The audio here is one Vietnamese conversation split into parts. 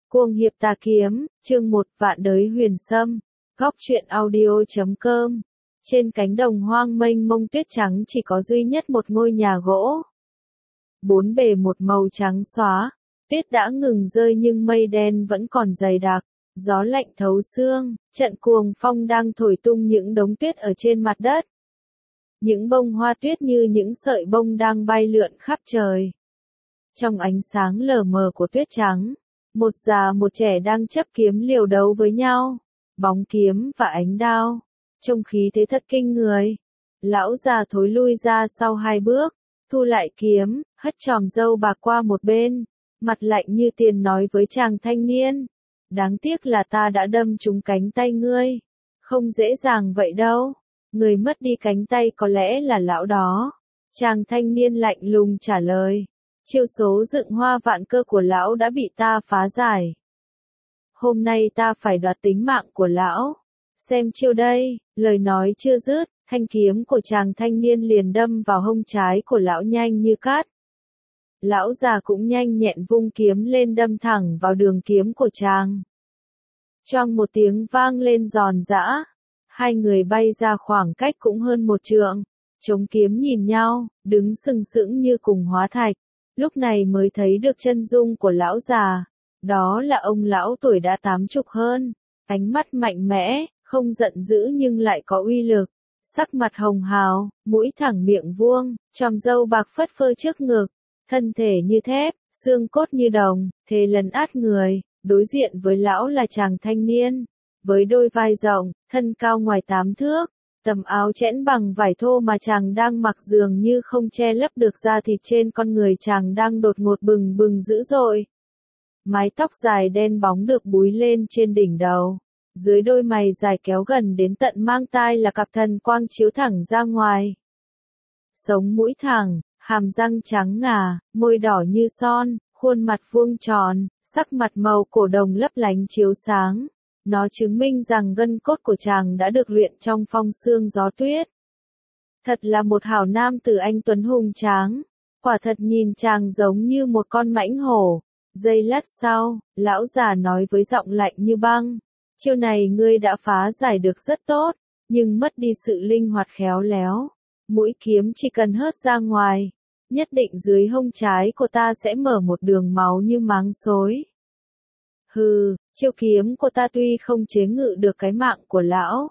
Cuồng hiệp tà kiếm, chương 1 vạn đới huyền sâm, góc truyện audio.com. Trên cánh đồng hoang mênh mông tuyết trắng chỉ có duy nhất một ngôi nhà gỗ. Bốn bề một màu trắng xóa, tuyết đã ngừng rơi nhưng mây đen vẫn còn dày đặc, gió lạnh thấu xương, trận cuồng phong đang thổi tung những đống tuyết ở trên mặt đất. Những bông hoa tuyết như những sợi bông đang bay lượn khắp trời. Trong ánh sáng lờ mờ của tuyết trắng, một già một trẻ đang chấp kiếm liều đấu với nhau, bóng kiếm và ánh đao, trông khí thế thật kinh người. Lão già thối lui ra sau 2 bước, thu lại kiếm, hất chòm râu bạc qua một bên, mặt lạnh như tiền nói với chàng thanh niên: đáng tiếc là ta đã đâm trúng cánh tay ngươi, không dễ dàng vậy đâu. Người mất đi cánh tay có lẽ là lão đó. Chàng thanh niên lạnh lùng trả lời. Chiêu số dựng hoa vạn cơ của lão đã bị ta phá giải. Hôm nay ta phải đoạt tính mạng của lão. Xem chiêu đây. Lời nói chưa dứt, thanh kiếm của chàng thanh niên liền đâm vào hông trái của lão nhanh như cát. Lão già cũng nhanh nhẹn vung kiếm lên đâm thẳng vào đường kiếm của chàng. Choang một tiếng vang lên giòn giã. Hai người bay ra khoảng cách cũng hơn 1 trượng. Chống kiếm nhìn nhau, đứng sừng sững như cùng hóa thạch. Lúc này mới thấy được chân dung của lão già. Đó là ông lão tuổi đã 80 hơn. Ánh mắt mạnh mẽ, không giận dữ nhưng lại có uy lực. Sắc mặt hồng hào, mũi thẳng miệng vuông, chòm râu bạc phất phơ trước ngực. Thân thể như thép, xương cốt như đồng, thề lấn át người. Đối diện với lão là chàng thanh niên. Với đôi vai rộng, thân cao ngoài 8 thước. Tầm áo chẽn bằng vải thô mà chàng đang mặc dường như không che lấp được da thịt trên con người chàng đang đột ngột bừng bừng dữ dội. Mái tóc dài đen bóng được búi lên trên đỉnh đầu. Dưới đôi mày dài kéo gần đến tận mang tai là cặp thần quang chiếu thẳng ra ngoài. Sống mũi thẳng, hàm răng trắng ngà, môi đỏ như son, khuôn mặt vuông tròn, sắc mặt màu cổ đồng lấp lánh chiếu sáng. Nó chứng minh rằng gân cốt của chàng đã được luyện trong phong sương gió tuyết. Thật là một hảo nam tử anh tuấn hùng tráng. Quả thật nhìn chàng giống như một con mãnh hổ. Giây lát sau, lão già nói với giọng lạnh như băng. Chiêu này ngươi đã phá giải được rất tốt, nhưng mất đi sự linh hoạt khéo léo. Mũi kiếm chỉ cần hớt ra ngoài, nhất định dưới hông trái của ta sẽ mở một đường máu như máng xối. Hừ, chiêu kiếm của ta tuy không chế ngự được cái mạng của lão,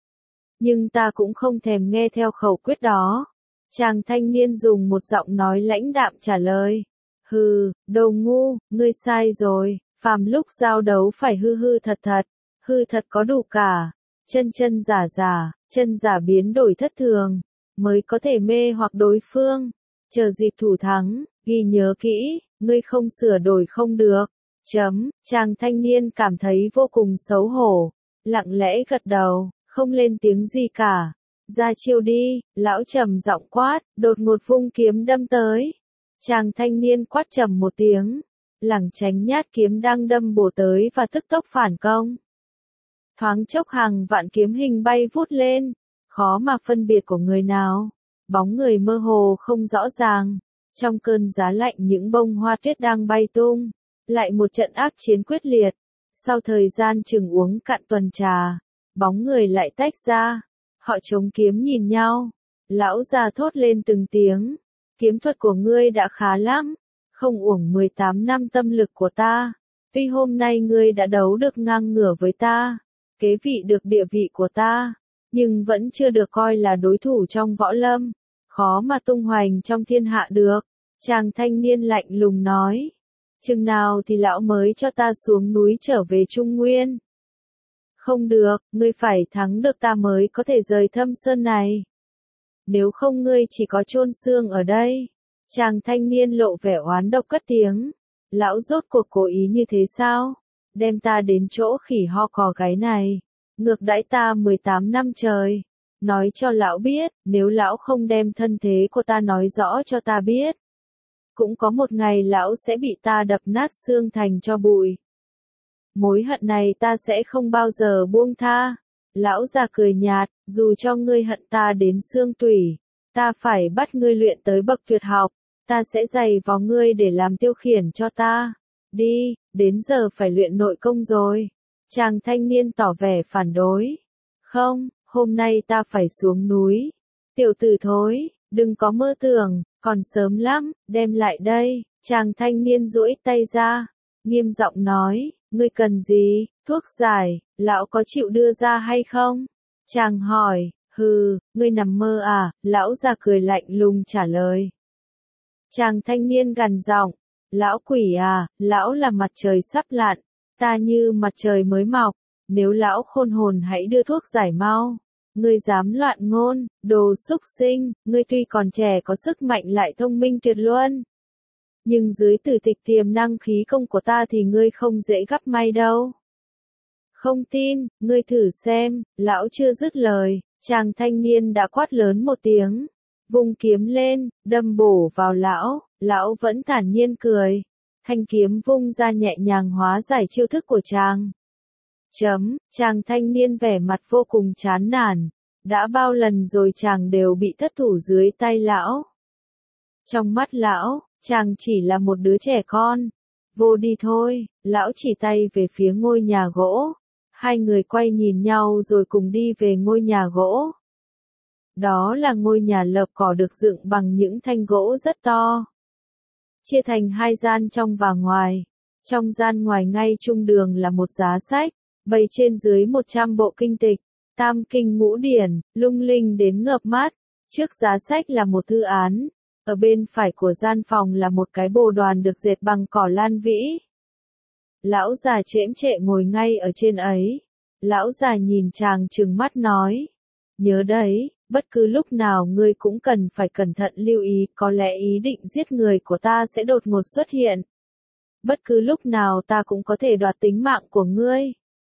nhưng ta cũng không thèm nghe theo khẩu quyết đó. Chàng thanh niên dùng một giọng nói lãnh đạm trả lời. Hừ, đồ ngu, ngươi sai rồi, phàm lúc giao đấu phải hư hư thật thật, hư thật có đủ cả, chân chân giả giả, chân giả biến đổi thất thường, mới có thể mê hoặc đối phương. Chờ dịp thủ thắng, ghi nhớ kỹ, ngươi không sửa đổi không được. Chàng thanh niên cảm thấy vô cùng xấu hổ, lặng lẽ gật đầu, không lên tiếng gì cả. Ra chiêu đi, lão trầm giọng quát, đột ngột vung kiếm đâm tới. Chàng thanh niên quát trầm một tiếng, lảng tránh nhát kiếm đang đâm bổ tới và tức tốc phản công. Thoáng chốc hàng vạn kiếm hình bay vút lên, khó mà phân biệt của người nào, bóng người mơ hồ không rõ ràng. Trong cơn giá lạnh những bông hoa tuyết đang bay tung. Lại một trận ác chiến quyết liệt. Sau thời gian chừng uống cạn tuần trà, bóng người lại tách ra. Họ chống kiếm nhìn nhau. Lão già thốt lên từng tiếng. Kiếm thuật của ngươi đã khá lắm. Không uổng 18 năm tâm lực của ta. Tuy hôm nay ngươi đã đấu được ngang ngửa với ta, kế vị được địa vị của ta, nhưng vẫn chưa được coi là đối thủ trong võ lâm. Khó mà tung hoành trong thiên hạ được. Chàng thanh niên lạnh lùng nói. Chừng nào thì lão mới cho ta xuống núi trở về Trung Nguyên? Không được, ngươi phải thắng được ta mới có thể rời Thâm Sơn này. Nếu không ngươi chỉ có chôn xương ở đây. Chàng thanh niên lộ vẻ oán độc cất tiếng. Lão rốt cuộc cố ý như thế sao? Đem ta đến chỗ khỉ ho cò gáy này. Ngược đãi ta 18 năm trời. Nói cho lão biết, nếu lão không đem thân thế của ta nói rõ cho ta biết, cũng có một ngày lão sẽ bị ta đập nát xương thành cho bụi. Mối hận này ta sẽ không bao giờ buông tha. Lão già cười nhạt, dù cho ngươi hận ta đến xương tủy, ta phải bắt ngươi luyện tới bậc tuyệt học, ta sẽ giày vò ngươi để làm tiêu khiển cho ta. Đi, đến giờ phải luyện nội công rồi. Chàng thanh niên tỏ vẻ phản đối. Không, hôm nay ta phải xuống núi. Tiểu tử thối, đừng có mơ tưởng, còn sớm lắm, đem lại đây. Chàng thanh niên duỗi tay ra, nghiêm giọng nói, ngươi cần gì, thuốc giải, lão có chịu đưa ra hay không? Chàng hỏi, hừ, ngươi nằm mơ à, lão già cười lạnh lùng trả lời. Chàng thanh niên gằn giọng, lão quỷ à, lão là mặt trời sắp lặn, ta như mặt trời mới mọc, nếu lão khôn hồn hãy đưa thuốc giải mau. Ngươi dám loạn ngôn, đồ súc sinh, ngươi tuy còn trẻ có sức mạnh lại thông minh tuyệt luân. Nhưng dưới tử tịch tiềm năng khí công của ta thì ngươi không dễ gắp may đâu. Không tin, ngươi thử xem, lão chưa dứt lời, chàng thanh niên đã quát lớn một tiếng. Vung kiếm lên, đâm bổ vào lão vẫn thản nhiên cười. Thanh kiếm vung ra nhẹ nhàng hóa giải chiêu thức của chàng. Chàng thanh niên vẻ mặt vô cùng chán nản. Đã bao lần rồi chàng đều bị thất thủ dưới tay lão. Trong mắt lão, chàng chỉ là một đứa trẻ con. Vô đi thôi, lão chỉ tay về phía ngôi nhà gỗ. Hai người quay nhìn nhau rồi cùng đi về ngôi nhà gỗ. Đó là ngôi nhà lợp cỏ được dựng bằng những thanh gỗ rất to. Chia thành hai gian trong và ngoài. Trong gian ngoài ngay trung đường là một giá sách, bày trên dưới 100 bộ kinh tịch, tam kinh ngũ điển, lung linh đến ngợp mắt. Trước giá sách là một thư án. Ở bên phải của gian phòng là một cái bồ đoàn được dệt bằng cỏ lan vĩ. Lão già chễm chệ ngồi ngay ở trên ấy. Lão già nhìn chàng trừng mắt nói. Nhớ đấy, bất cứ lúc nào ngươi cũng cần phải cẩn thận lưu ý, có lẽ ý định giết người của ta sẽ đột ngột xuất hiện. Bất cứ lúc nào ta cũng có thể đoạt tính mạng của ngươi.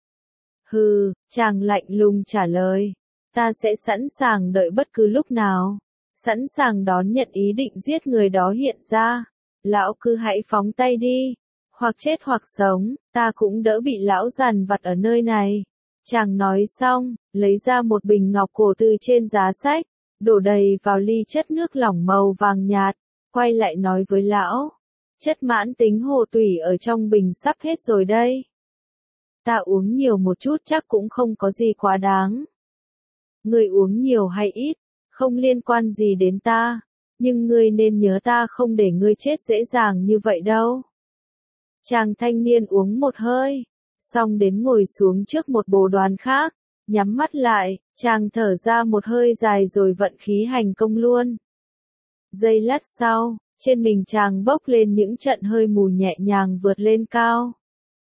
Hừ, chàng lạnh lùng trả lời. Ta sẽ sẵn sàng đợi bất cứ lúc nào. Sẵn sàng đón nhận ý định giết người đó hiện ra. Lão cứ hãy phóng tay đi. Hoặc chết hoặc sống, ta cũng đỡ bị lão dằn vặt ở nơi này. Chàng nói xong, lấy ra một bình ngọc cổ từ trên giá sách, đổ đầy vào ly chất nước lỏng màu vàng nhạt, quay lại nói với lão. Chất mãn tính hồ tủy ở trong bình sắp hết rồi đây. Ta uống nhiều một chút chắc cũng không có gì quá đáng. Ngươi uống nhiều hay ít, không liên quan gì đến ta, nhưng ngươi nên nhớ ta không để ngươi chết dễ dàng như vậy đâu. Chàng thanh niên uống một hơi, xong đến ngồi xuống trước một bồ đoàn khác, nhắm mắt lại, chàng thở ra một hơi dài rồi vận khí hành công luôn. Giây lát sau, trên mình chàng bốc lên những trận hơi mù nhẹ nhàng vượt lên cao.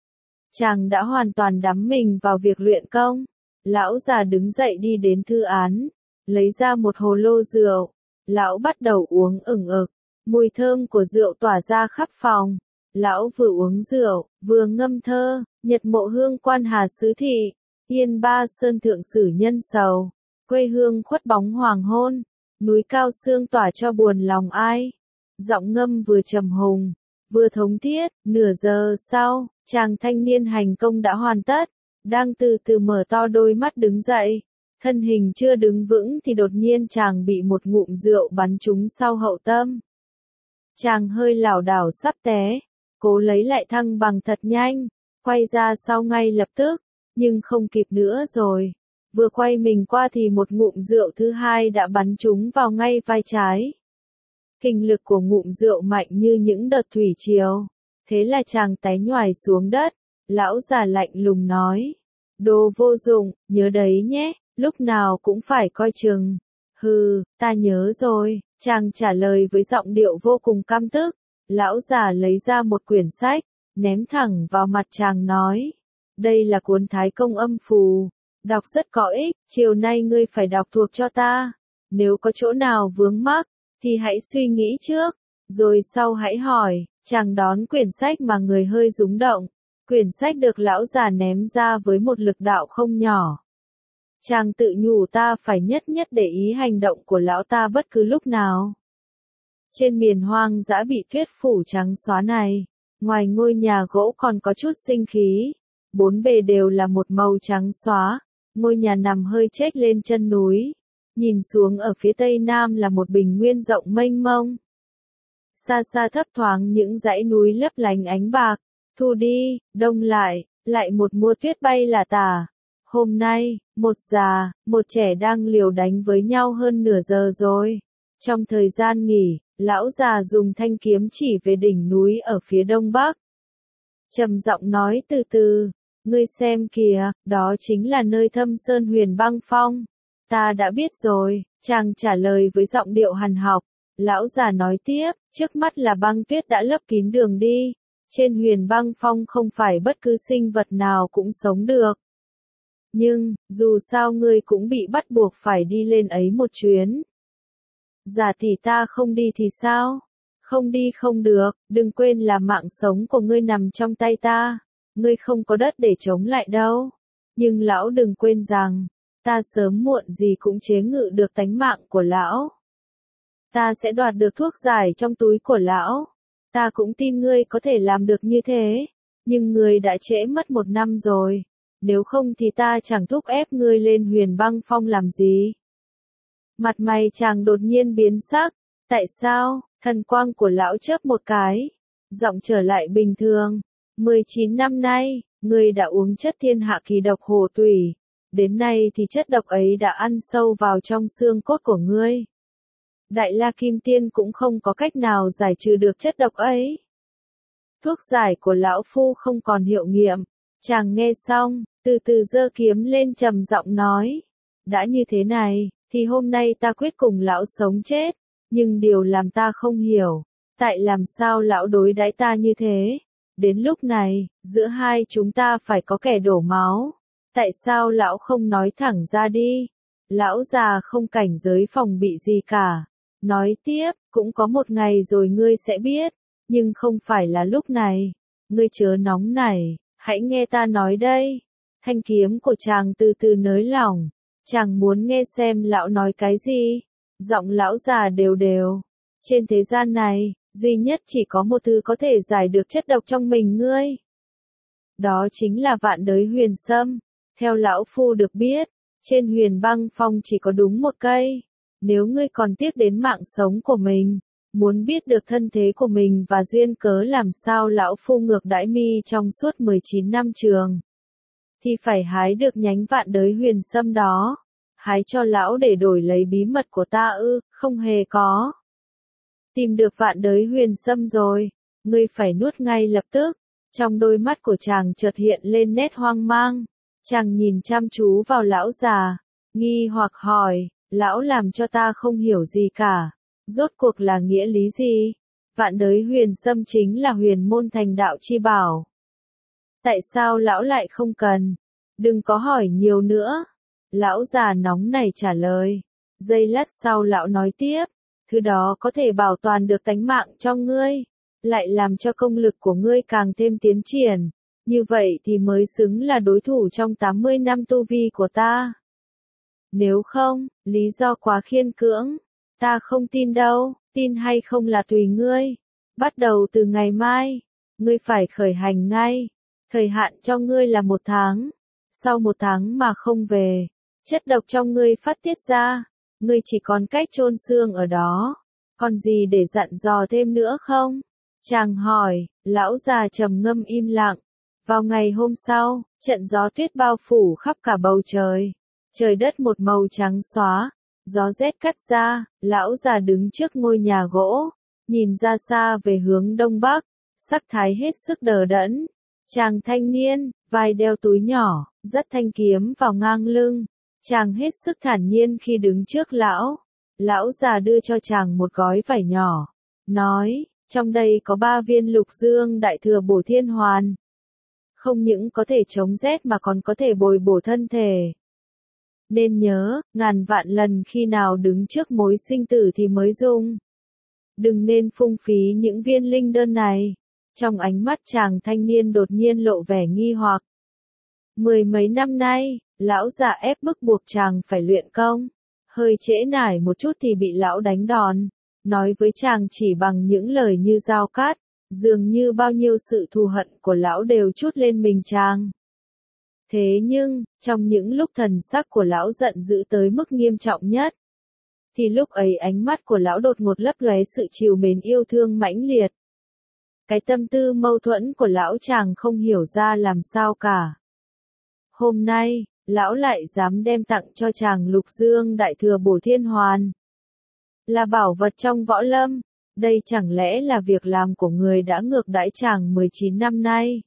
Chàng đã hoàn toàn đắm mình vào việc luyện công. Lão già đứng dậy đi đến thư án, lấy ra một hồ lô rượu. Lão bắt đầu uống ửng ực, mùi thơm của rượu tỏa ra khắp phòng. Lão vừa uống rượu, vừa ngâm thơ, nhật mộ hương quan hà xứ thị, yên ba sơn thượng sử nhân sầu, quê hương khuất bóng hoàng hôn, núi cao sương tỏa cho buồn lòng ai. Giọng ngâm vừa trầm hùng, vừa thống thiết. Nửa giờ sau, chàng thanh niên hành công đã hoàn tất, đang từ từ mở to đôi mắt đứng dậy. Thân hình chưa đứng vững thì đột nhiên chàng bị một ngụm rượu bắn trúng sau hậu tâm. Chàng hơi lảo đảo sắp té, cố lấy lại thăng bằng thật nhanh, quay ra sau ngay lập tức, nhưng không kịp nữa rồi. Vừa quay mình qua thì một ngụm rượu thứ hai đã bắn trúng vào ngay vai trái. Kinh lực của ngụm rượu mạnh như những đợt thủy triều. Thế là chàng té nhoài xuống đất. Lão già lạnh lùng nói. Đồ vô dụng, nhớ đấy nhé, lúc nào cũng phải coi chừng. Hừ, ta nhớ rồi, chàng trả lời với giọng điệu vô cùng căm tức. Lão già lấy ra một quyển sách, ném thẳng vào mặt chàng nói. Đây là cuốn Thái Công âm phù. Đọc rất có ích, chiều nay ngươi phải đọc thuộc cho ta. Nếu có chỗ nào vướng mắc, thì hãy suy nghĩ trước, rồi sau hãy hỏi. Chàng đón quyển sách mà người hơi rúng động. Quyển sách được lão già ném ra với một lực đạo không nhỏ. Chàng tự nhủ ta phải nhất để ý hành động của lão ta bất cứ lúc nào. Trên miền hoang dã bị tuyết phủ trắng xóa này, ngoài ngôi nhà gỗ còn có chút sinh khí. Bốn bề đều là một màu trắng xóa. Ngôi nhà nằm hơi chếch lên chân núi. Nhìn xuống ở phía tây nam là một bình nguyên rộng mênh mông. Xa xa thấp thoáng những dãy núi lấp lánh ánh bạc. Thu đi, đông lại một mùa tuyết bay là tả. Hôm nay, một già, một trẻ đang liều đánh với nhau hơn nửa giờ rồi. Trong thời gian nghỉ, lão già dùng thanh kiếm chỉ về đỉnh núi ở phía đông bắc. Trầm giọng nói từ từ, ngươi xem kìa, đó chính là nơi Thâm Sơn Huyền Băng Phong. Ta đã biết rồi, chàng trả lời với giọng điệu hằn học. Lão già nói tiếp, trước mắt là băng tuyết đã lấp kín đường đi. Trên Huyền Băng Phong không phải bất cứ sinh vật nào cũng sống được. Nhưng, dù sao ngươi cũng bị bắt buộc phải đi lên ấy một chuyến. Giả tỷ ta không đi thì sao? Không đi không được, đừng quên là mạng sống của ngươi nằm trong tay ta. Ngươi không có đất để chống lại đâu. Nhưng lão đừng quên rằng, ta sớm muộn gì cũng chế ngự được tánh mạng của lão. Ta sẽ đoạt được thuốc giải trong túi của lão. Ta cũng tin ngươi có thể làm được như thế. Nhưng ngươi đã trễ mất 1 năm rồi. Nếu không thì ta chẳng thúc ép ngươi lên Huyền Băng Phong làm gì. Mặt mày chàng đột nhiên biến sắc. Tại sao? Thần quang của lão chớp một cái. Giọng trở lại bình thường. 19 năm nay, ngươi đã uống chất thiên hạ kỳ độc hồ tủy. Đến nay thì chất độc ấy đã ăn sâu vào trong xương cốt của ngươi. Đại La Kim Tiên cũng không có cách nào giải trừ được chất độc ấy. Thuốc giải của lão phu không còn hiệu nghiệm. Chàng nghe xong, từ từ giơ kiếm lên trầm giọng nói. Đã như thế này, thì hôm nay ta quyết cùng lão sống chết. Nhưng điều làm ta không hiểu, tại làm sao lão đối đãi ta như thế? Đến lúc này, giữa hai chúng ta phải có kẻ đổ máu. Tại sao lão không nói thẳng ra đi? Lão già không cảnh giới phòng bị gì cả. Nói tiếp, cũng có một ngày rồi ngươi sẽ biết. Nhưng không phải là lúc này. Ngươi chớ nóng nảy, hãy nghe ta nói đây. Thanh kiếm của chàng từ từ nới lỏng. Chàng muốn nghe xem lão nói cái gì? Giọng lão già đều đều. Trên thế gian này, duy nhất chỉ có một thứ có thể giải được chất độc trong mình ngươi. Đó chính là vạn đới huyền sâm. Theo lão phu được biết, trên Huyền Băng Phong chỉ có đúng một cây. Nếu ngươi còn tiếc đến mạng sống của mình, muốn biết được thân thế của mình và duyên cớ làm sao lão phu ngược đãi mi trong suốt 19 năm trường, thì phải hái được nhánh vạn đới huyền sâm đó. Hái cho lão để đổi lấy bí mật của ta ư? Không hề có. Tìm được vạn đới huyền sâm rồi, ngươi phải nuốt ngay lập tức. Trong đôi mắt của chàng chợt hiện lên nét hoang mang. Chàng nhìn chăm chú vào lão già, nghi hoặc hỏi, lão làm cho ta không hiểu gì cả. Rốt cuộc là nghĩa lý gì? Vạn đới huyền sâm chính là huyền môn thành đạo chi bảo. Tại sao lão lại không cần? Đừng có hỏi nhiều nữa. Lão già nóng này trả lời. Giây lát sau lão nói tiếp, thứ đó có thể bảo toàn được tánh mạng cho ngươi, lại làm cho công lực của ngươi càng thêm tiến triển. Như vậy thì mới xứng là đối thủ trong 80 năm tu vi của ta. Nếu không, lý do quá khiên cưỡng. Ta không tin đâu, tin hay không là tùy ngươi. Bắt đầu từ ngày mai, ngươi phải khởi hành ngay. Thời hạn cho ngươi là 1 tháng. Sau 1 tháng mà không về, chất độc trong ngươi phát tiết ra, ngươi chỉ còn cách chôn xương ở đó. Còn gì để dặn dò thêm nữa không? Chàng hỏi. Lão già trầm ngâm im lặng. Vào ngày hôm sau, trận gió tuyết bao phủ khắp cả bầu trời. Trời đất một màu trắng xóa. Gió rét cắt ra, lão già đứng trước ngôi nhà gỗ, nhìn ra xa về hướng đông bắc, sắc thái hết sức đờ đẫn. Chàng thanh niên, vai đeo túi nhỏ, dắt thanh kiếm vào ngang lưng. Chàng hết sức thản nhiên khi đứng trước lão. Lão già đưa cho chàng một gói vải nhỏ, nói, trong đây có 3 viên lục dương đại thừa bổ thiên hoàn. Không những có thể chống rét mà còn có thể bồi bổ thân thể. Nên nhớ, ngàn vạn lần khi nào đứng trước mối sinh tử thì mới dùng. Đừng nên phung phí những viên linh đơn này. Trong ánh mắt chàng thanh niên đột nhiên lộ vẻ nghi hoặc. 10 mấy năm nay, lão già ép bức buộc chàng phải luyện công. Hơi trễ nải một chút thì bị lão đánh đòn. Nói với chàng chỉ bằng những lời như dao cát. Dường như bao nhiêu sự thù hận của lão đều trút lên mình chàng. Thế nhưng, trong những lúc thần sắc của lão giận dữ tới mức nghiêm trọng nhất, thì lúc ấy ánh mắt của lão đột ngột lấp lóe sự trìu mến yêu thương mãnh liệt. Cái tâm tư mâu thuẫn của lão chàng không hiểu ra làm sao cả. Hôm nay, lão lại dám đem tặng cho chàng Lục Dương Đại Thừa Bổ Thiên Hoàn. Là bảo vật trong võ lâm, đây chẳng lẽ là việc làm của người đã ngược đãi chàng 19 năm nay.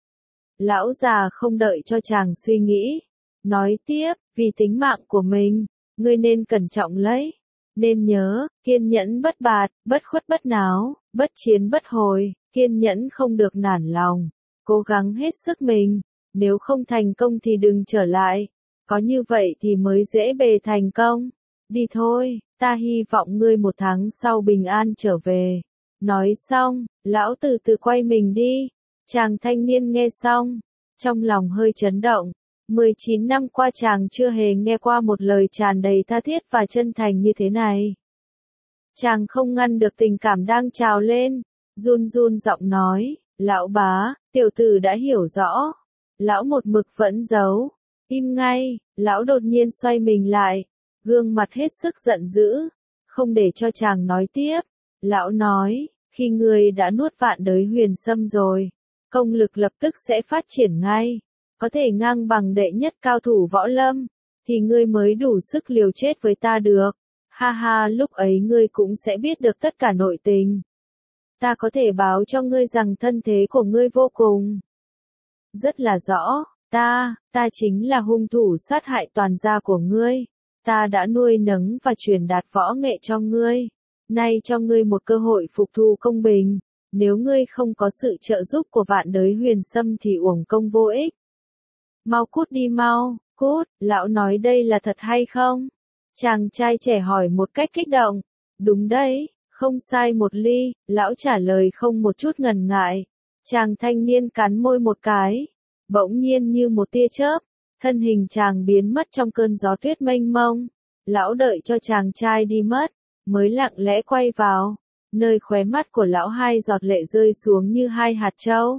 Lão già không đợi cho chàng suy nghĩ, nói tiếp, vì tính mạng của mình, ngươi nên cẩn trọng lấy. Nên nhớ, kiên nhẫn bất bạt, bất khuất bất náo, bất chiến bất hồi, kiên nhẫn không được nản lòng, cố gắng hết sức mình, nếu không thành công thì đừng trở lại, có như vậy thì mới dễ bề thành công. Đi thôi, ta hy vọng ngươi 1 tháng sau bình an trở về. Nói xong, lão từ từ quay mình đi. Chàng thanh niên nghe xong, trong lòng hơi chấn động. 19 năm qua chàng chưa hề nghe qua một lời tràn đầy tha thiết và chân thành như thế này. Chàng không ngăn được tình cảm đang trào lên, run run giọng nói, lão bá, tiểu tử đã hiểu rõ. Lão một mực vẫn giấu, im ngay, lão đột nhiên xoay mình lại, gương mặt hết sức giận dữ, không để cho chàng nói tiếp. Lão nói, khi ngươi đã nuốt vạn đới huyền sâm rồi, công lực lập tức sẽ phát triển ngay, có thể ngang bằng đệ nhất cao thủ võ lâm, thì ngươi mới đủ sức liều chết với ta được. Ha ha, lúc ấy ngươi cũng sẽ biết được tất cả nội tình. Ta có thể báo cho ngươi rằng thân thế của ngươi vô cùng rất là rõ, ta chính là hung thủ sát hại toàn gia của ngươi. Ta đã nuôi nấng và truyền đạt võ nghệ cho ngươi. Nay cho ngươi một cơ hội phục thù công bình. Nếu ngươi không có sự trợ giúp của vạn đới huyền sâm thì uổng công vô ích. Mau cút đi mau, cút, lão nói đây là thật hay không? Chàng trai trẻ hỏi một cách kích động. Đúng đấy, không sai một ly, lão trả lời không một chút ngần ngại. Chàng thanh niên cắn môi một cái. Bỗng nhiên như một tia chớp, thân hình chàng biến mất trong cơn gió tuyết mênh mông. Lão đợi cho chàng trai đi mất, mới lặng lẽ quay vào, nơi khóe mắt của lão 2 giọt lệ rơi xuống như 2 hạt châu.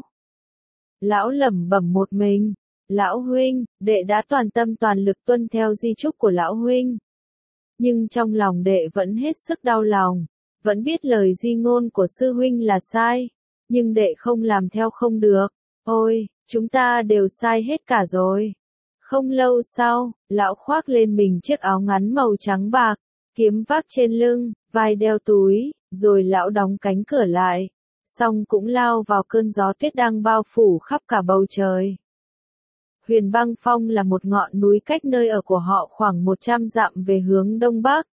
Lão lẩm bẩm một mình, lão huynh, đệ đã toàn tâm toàn lực tuân theo di chúc của lão huynh. Nhưng trong lòng đệ vẫn hết sức đau lòng, vẫn biết lời di ngôn của sư huynh là sai, nhưng đệ không làm theo không được. Ôi, chúng ta đều sai hết cả rồi. Không lâu sau, lão khoác lên mình chiếc áo ngắn màu trắng bạc, kiếm vác trên lưng, vai đeo túi, rồi lão đóng cánh cửa lại, xong cũng lao vào cơn gió tuyết đang bao phủ khắp cả bầu trời. Huyền Băng Phong là một ngọn núi cách nơi ở của họ khoảng 100 dặm về hướng đông bắc.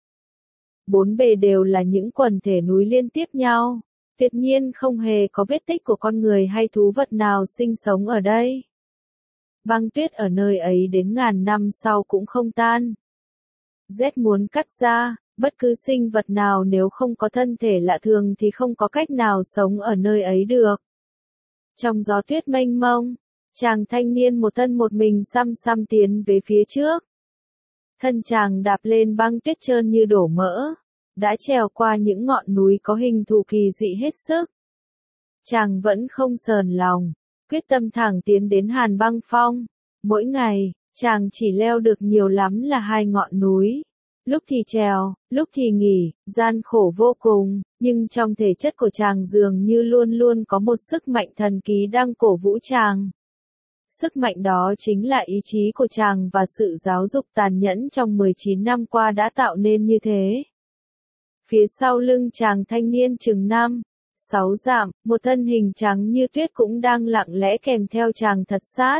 4 bề đều là những quần thể núi liên tiếp nhau. Tuyệt nhiên không hề có vết tích của con người hay thú vật nào sinh sống ở đây. Băng tuyết ở nơi ấy đến ngàn năm sau cũng không tan. Rét muốn cắt ra, bất cứ sinh vật nào nếu không có thân thể lạ thường thì không có cách nào sống ở nơi ấy được. Trong gió tuyết mênh mông, chàng thanh niên một thân một mình xăm xăm tiến về phía trước. Thân chàng đạp lên băng tuyết trơn như đổ mỡ, đã trèo qua những ngọn núi có hình thù kỳ dị hết sức. Chàng vẫn không sờn lòng, quyết tâm thẳng tiến đến Hàn Băng Phong. Mỗi ngày, chàng chỉ leo được nhiều lắm là 2 ngọn núi. Lúc thì trèo, lúc thì nghỉ, gian khổ vô cùng, nhưng trong thể chất của chàng dường như luôn luôn có một sức mạnh thần kỳ đang cổ vũ chàng. Sức mạnh đó chính là ý chí của chàng và sự giáo dục tàn nhẫn trong 19 năm qua đã tạo nên như thế. Phía sau lưng chàng thanh niên chừng 5-6 dặm, một thân hình trắng như tuyết cũng đang lặng lẽ kèm theo chàng thật sát.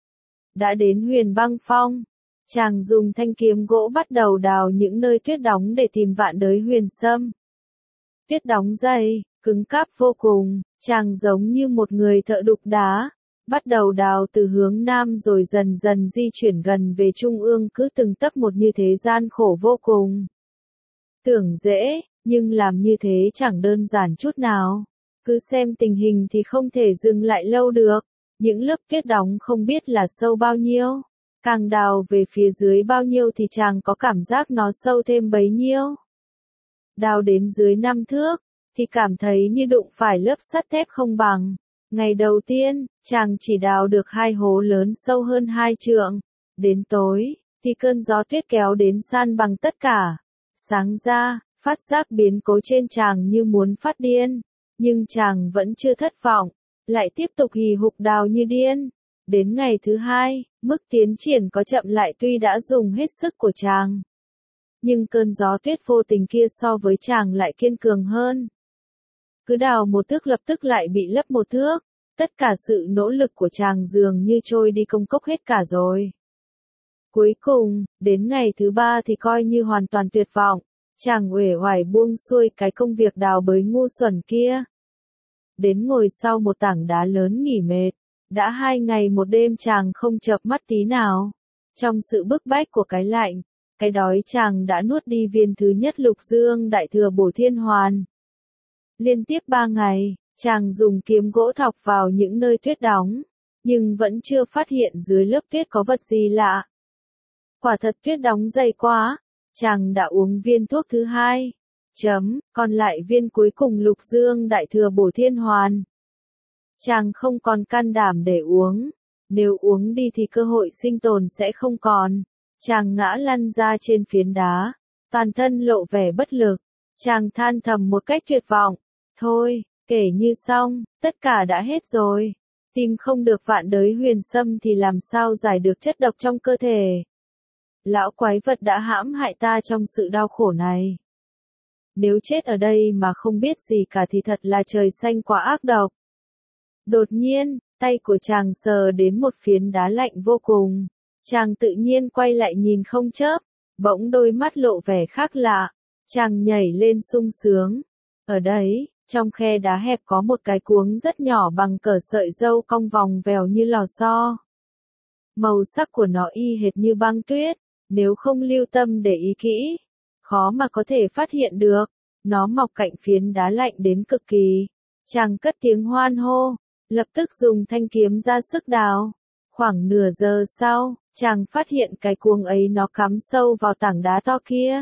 Đã đến Huyền Băng Phong, chàng dùng thanh kiếm gỗ bắt đầu đào những nơi tuyết đóng để tìm vạn đới huyền sâm. Tuyết đóng dày, cứng cáp vô cùng, chàng giống như một người thợ đục đá, bắt đầu đào từ hướng nam rồi dần dần di chuyển gần về trung ương, cứ từng tấc một như thế, gian khổ vô cùng. Tưởng dễ, nhưng làm như thế chẳng đơn giản chút nào. Cứ xem tình hình thì không thể dừng lại lâu được. Những lớp tuyết đóng không biết là sâu bao nhiêu. Càng đào về phía dưới bao nhiêu thì chàng có cảm giác nó sâu thêm bấy nhiêu. Đào đến dưới 5 thước, thì cảm thấy như đụng phải lớp sắt thép không bằng. Ngày đầu tiên, chàng chỉ đào được 2 hố lớn sâu hơn 2 trượng. Đến tối, thì cơn gió tuyết kéo đến san bằng tất cả. Sáng ra, phát giác biến cố trên chàng như muốn phát điên. Nhưng chàng vẫn chưa thất vọng, lại tiếp tục hì hục đào như điên. Đến ngày thứ 2, mức tiến triển có chậm lại tuy đã dùng hết sức của chàng. Nhưng cơn gió tuyết vô tình kia so với chàng lại kiên cường hơn. Cứ đào một thước lập tức lại bị lấp một thước. Tất cả sự nỗ lực của chàng dường như trôi đi công cốc hết cả rồi. Cuối cùng, đến ngày thứ 3 thì coi như hoàn toàn tuyệt vọng. Chàng uể oải buông xuôi cái công việc đào bới ngu xuẩn kia. Đến ngồi sau một tảng đá lớn nghỉ mệt. Đã 2 ngày một đêm chàng không chợp mắt tí nào. Trong sự bức bách của cái lạnh, cái đói chàng đã nuốt đi viên thứ nhất Lục Dương Đại Thừa Bổ Thiên Hoàn. Liên tiếp 3 ngày, chàng dùng kiếm gỗ thọc vào những nơi tuyết đóng, nhưng vẫn chưa phát hiện dưới lớp tuyết có vật gì lạ. Quả thật tuyết đóng dày quá, chàng đã uống viên thuốc thứ 2. Còn lại viên cuối cùng Lục Dương Đại Thừa Bổ Thiên Hoàn. Chàng không còn can đảm để uống, nếu uống đi thì cơ hội sinh tồn sẽ không còn. Chàng ngã lăn ra trên phiến đá, toàn thân lộ vẻ bất lực. Chàng than thầm một cách tuyệt vọng. Thôi, kể như xong, tất cả đã hết rồi. Tìm không được vạn đới huyền sâm thì làm sao giải được chất độc trong cơ thể. Lão quái vật đã hãm hại ta trong sự đau khổ này. Nếu chết ở đây mà không biết gì cả thì thật là trời xanh quá ác độc. Đột nhiên, tay của chàng sờ đến một phiến đá lạnh vô cùng. Chàng tự nhiên quay lại nhìn không chớp, bỗng đôi mắt lộ vẻ khác lạ. Chàng nhảy lên sung sướng. Ở đấy, trong khe đá hẹp có một cái cuống rất nhỏ bằng cỡ sợi dâu cong vòng vèo như lò xo. Màu sắc của nó y hệt như băng tuyết, nếu không lưu tâm để ý kỹ, khó mà có thể phát hiện được. Nó mọc cạnh phiến đá lạnh đến cực kỳ. Chàng cất tiếng hoan hô, lập tức dùng thanh kiếm ra sức đào. Khoảng nửa giờ sau, chàng phát hiện cái cuống ấy nó cắm sâu vào tảng đá to kia.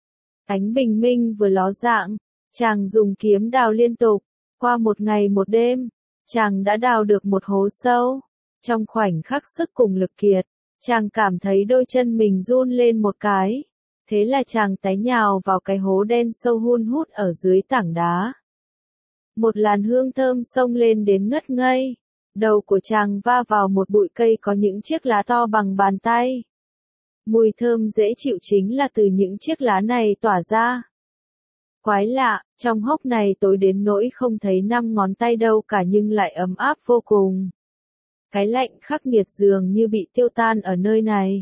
Ánh bình minh vừa ló dạng, chàng dùng kiếm đào liên tục. Qua một ngày một đêm, chàng đã đào được một hố sâu. Trong khoảnh khắc sức cùng lực kiệt, chàng cảm thấy đôi chân mình run lên một cái. Thế là chàng té nhào vào cái hố đen sâu hun hút ở dưới tảng đá. Một làn hương thơm xông lên đến ngất ngây. Đầu của chàng va vào một bụi cây có những chiếc lá to bằng bàn tay. Mùi thơm dễ chịu chính là từ những chiếc lá này tỏa ra. Quái lạ, trong hốc này tối đến nỗi không thấy 5 ngón tay đâu cả nhưng lại ấm áp vô cùng. Cái lạnh khắc nghiệt dường như bị tiêu tan ở nơi này.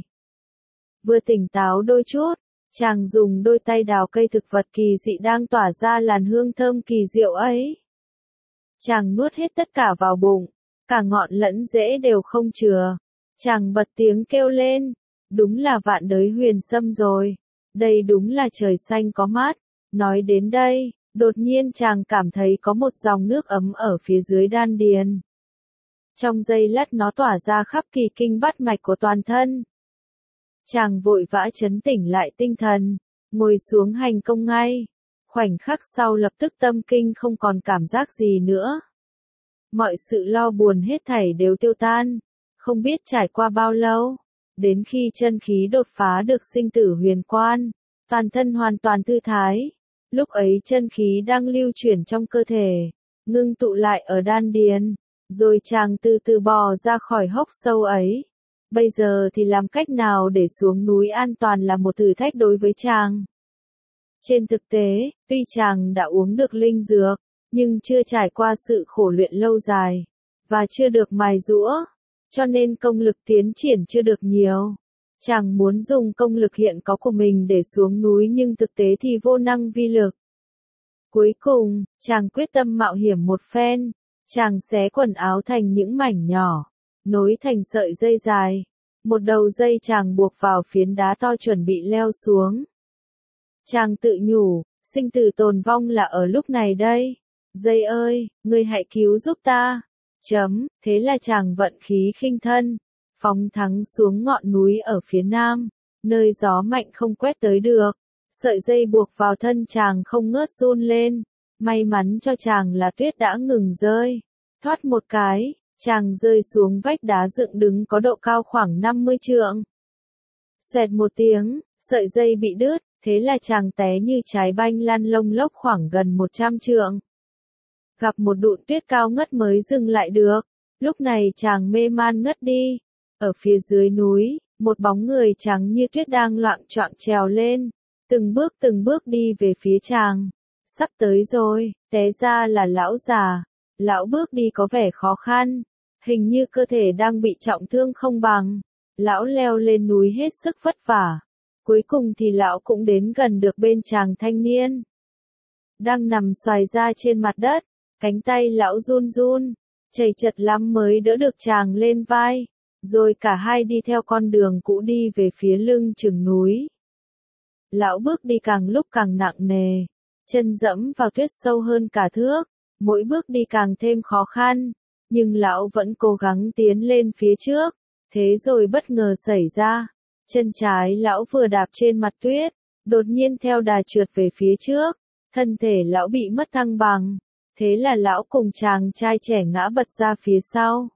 Vừa tỉnh táo đôi chút, chàng dùng đôi tay đào cây thực vật kỳ dị đang tỏa ra làn hương thơm kỳ diệu ấy. Chàng nuốt hết tất cả vào bụng, cả ngọn lẫn rễ đều không chừa. Chàng bật tiếng kêu lên, đúng là vạn đới huyền sâm rồi, đây đúng là trời xanh có mát. Nói đến đây, đột nhiên chàng cảm thấy có một dòng nước ấm ở phía dưới đan điền. Trong giây lát nó tỏa ra khắp kỳ kinh bát mạch của toàn thân. Chàng vội vã trấn tỉnh lại tinh thần, ngồi xuống hành công ngay. Khoảnh khắc sau lập tức tâm kinh không còn cảm giác gì nữa. Mọi sự lo buồn hết thảy đều tiêu tan. Không biết trải qua bao lâu, đến khi chân khí đột phá được sinh tử huyền quan, toàn thân hoàn toàn thư thái. Lúc ấy chân khí đang lưu chuyển trong cơ thể, ngưng tụ lại ở đan điền, rồi chàng từ từ bò ra khỏi hốc sâu ấy. Bây giờ thì làm cách nào để xuống núi an toàn là một thử thách đối với chàng. Trên thực tế, tuy chàng đã uống được linh dược, nhưng chưa trải qua sự khổ luyện lâu dài, và chưa được mài giũa, cho nên công lực tiến triển chưa được nhiều. Chàng muốn dùng công lực hiện có của mình để xuống núi nhưng thực tế thì vô năng vi lực. Cuối cùng, chàng quyết tâm mạo hiểm một phen. Chàng xé quần áo thành những mảnh nhỏ, nối thành sợi dây dài. Một đầu dây chàng buộc vào phiến đá to chuẩn bị leo xuống. Chàng tự nhủ, sinh tử tồn vong là ở lúc này đây. Dây ơi, ngươi hãy cứu giúp ta. Thế là chàng vận khí khinh thân, phóng thẳng xuống ngọn núi ở phía nam, nơi gió mạnh không quét tới được. Sợi dây buộc vào thân chàng không ngớt run lên. May mắn cho chàng là tuyết đã ngừng rơi. Thoát một cái, chàng rơi xuống vách đá dựng đứng có độ cao khoảng 50 trượng. Xoẹt một tiếng, sợi dây bị đứt, thế là chàng té như trái banh lăn lông lốc khoảng gần 100 trượng. gặp một đụn tuyết cao ngất mới dừng lại được. Lúc này chàng mê man ngất đi. Ở phía dưới núi, một bóng người trắng như tuyết đang loạng choạng trèo lên, từng bước đi về phía chàng. Sắp tới rồi, té ra là lão già. Lão bước đi có vẻ khó khăn, hình như cơ thể đang bị trọng thương không bằng. Lão leo lên núi hết sức vất vả. Cuối cùng thì lão cũng đến gần được bên chàng thanh niên. Đang nằm xoài ra trên mặt đất, cánh tay lão run run, chầy chật lắm mới đỡ được chàng lên vai. Rồi cả hai đi theo con đường cũ đi về phía lưng chừng núi. Lão bước đi càng lúc càng nặng nề, chân dẫm vào tuyết sâu hơn cả thước, mỗi bước đi càng thêm khó khăn, nhưng lão vẫn cố gắng tiến lên phía trước. Thế rồi bất ngờ xảy ra, chân trái lão vừa đạp trên mặt tuyết, đột nhiên theo đà trượt về phía trước, thân thể lão bị mất thăng bằng, thế là lão cùng chàng trai trẻ ngã bật ra phía sau.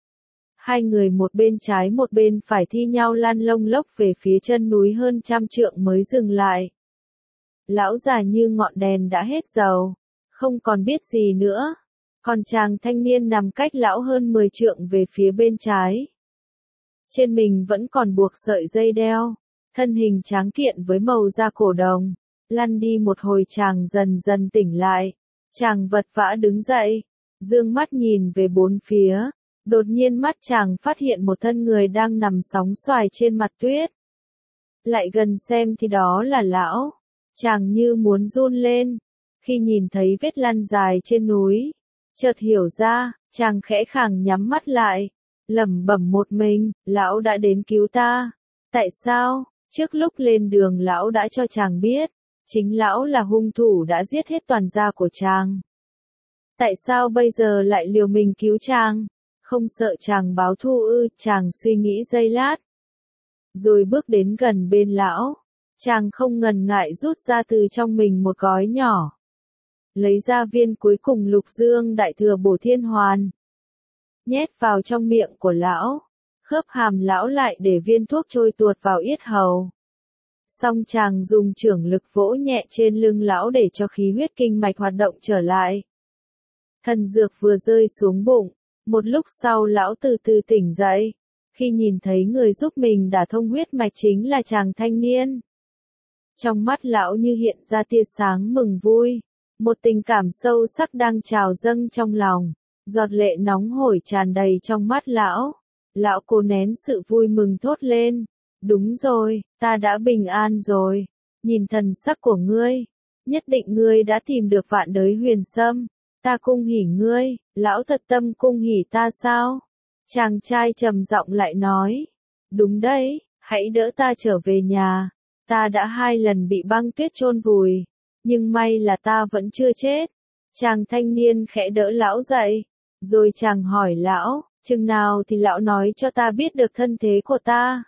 Hai người một bên trái một bên phải thi nhau lăn lông lốc về phía chân núi hơn 100 trượng mới dừng lại. Lão già như ngọn đèn đã hết dầu, không còn biết gì nữa, còn chàng thanh niên nằm cách lão hơn 10 trượng về phía bên trái. Trên mình vẫn còn buộc sợi dây đeo, thân hình tráng kiện với màu da cổ đồng, lăn đi một hồi chàng dần dần tỉnh lại, chàng vật vã đứng dậy, dương mắt nhìn về bốn phía, đột nhiên mắt chàng phát hiện một thân người đang nằm sóng xoài trên mặt tuyết. Lại gần xem thì đó là lão, chàng như muốn run lên, khi nhìn thấy vết lăn dài trên núi, chợt hiểu ra, chàng khẽ khàng nhắm mắt lại, lẩm bẩm một mình, lão đã đến cứu ta. Tại sao? Trước lúc lên đường lão đã cho chàng biết, chính lão là hung thủ đã giết hết toàn gia của chàng. Tại sao bây giờ lại liều mình cứu chàng? Không sợ chàng báo thù ư? Chàng suy nghĩ giây lát. Rồi bước đến gần bên lão, chàng không ngần ngại rút ra từ trong mình một gói nhỏ. Lấy ra viên cuối cùng Lục Dương Đại Thừa Bổ Thiên Hoàn. Nhét vào trong miệng của lão, khớp hàm lão lại để viên thuốc trôi tuột vào yết hầu. Xong chàng dùng chưởng lực vỗ nhẹ trên lưng lão để cho khí huyết kinh mạch hoạt động trở lại. Thần dược vừa rơi xuống bụng, một lúc sau lão từ từ tỉnh dậy, khi nhìn thấy người giúp mình đả thông huyết mạch chính là chàng thanh niên. Trong mắt lão như hiện ra tia sáng mừng vui, một tình cảm sâu sắc đang trào dâng trong lòng. Giọt lệ nóng hổi tràn đầy trong mắt lão. Lão cố nén sự vui mừng thốt lên. Đúng rồi, ta đã bình an rồi. Nhìn thần sắc của ngươi, nhất định ngươi đã tìm được vạn đới huyền sâm. Ta cung hỉ ngươi, lão thật tâm cung hỉ ta sao? Chàng trai trầm giọng lại nói. Đúng đấy, hãy đỡ ta trở về nhà. Ta đã 2 lần bị băng tuyết chôn vùi, nhưng may là ta vẫn chưa chết. Chàng thanh niên khẽ đỡ lão dậy. Rồi chàng hỏi lão, chừng nào thì lão nói cho ta biết được thân thế của ta.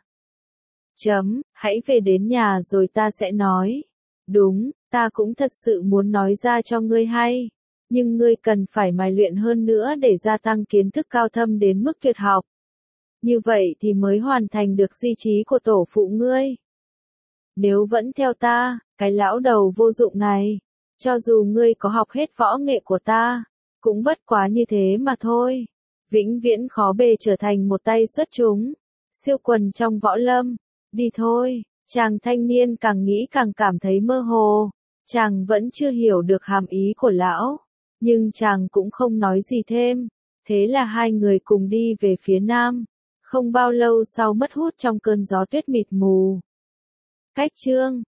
Hãy về đến nhà rồi ta sẽ nói. Đúng, ta cũng thật sự muốn nói ra cho ngươi hay. Nhưng ngươi cần phải mài luyện hơn nữa để gia tăng kiến thức cao thâm đến mức tuyệt học. Như vậy thì mới hoàn thành được di chí của tổ phụ ngươi. Nếu vẫn theo ta, cái lão đầu vô dụng này, cho dù ngươi có học hết võ nghệ của ta, cũng bất quá như thế mà thôi. Vĩnh viễn khó bề trở thành một tay xuất chúng. Siêu quần trong võ lâm. Đi thôi. Chàng thanh niên càng nghĩ càng cảm thấy mơ hồ. Chàng vẫn chưa hiểu được hàm ý của lão. Nhưng chàng cũng không nói gì thêm. Thế là hai người cùng đi về phía nam. Không bao lâu sau mất hút trong cơn gió tuyết mịt mù. Cách chương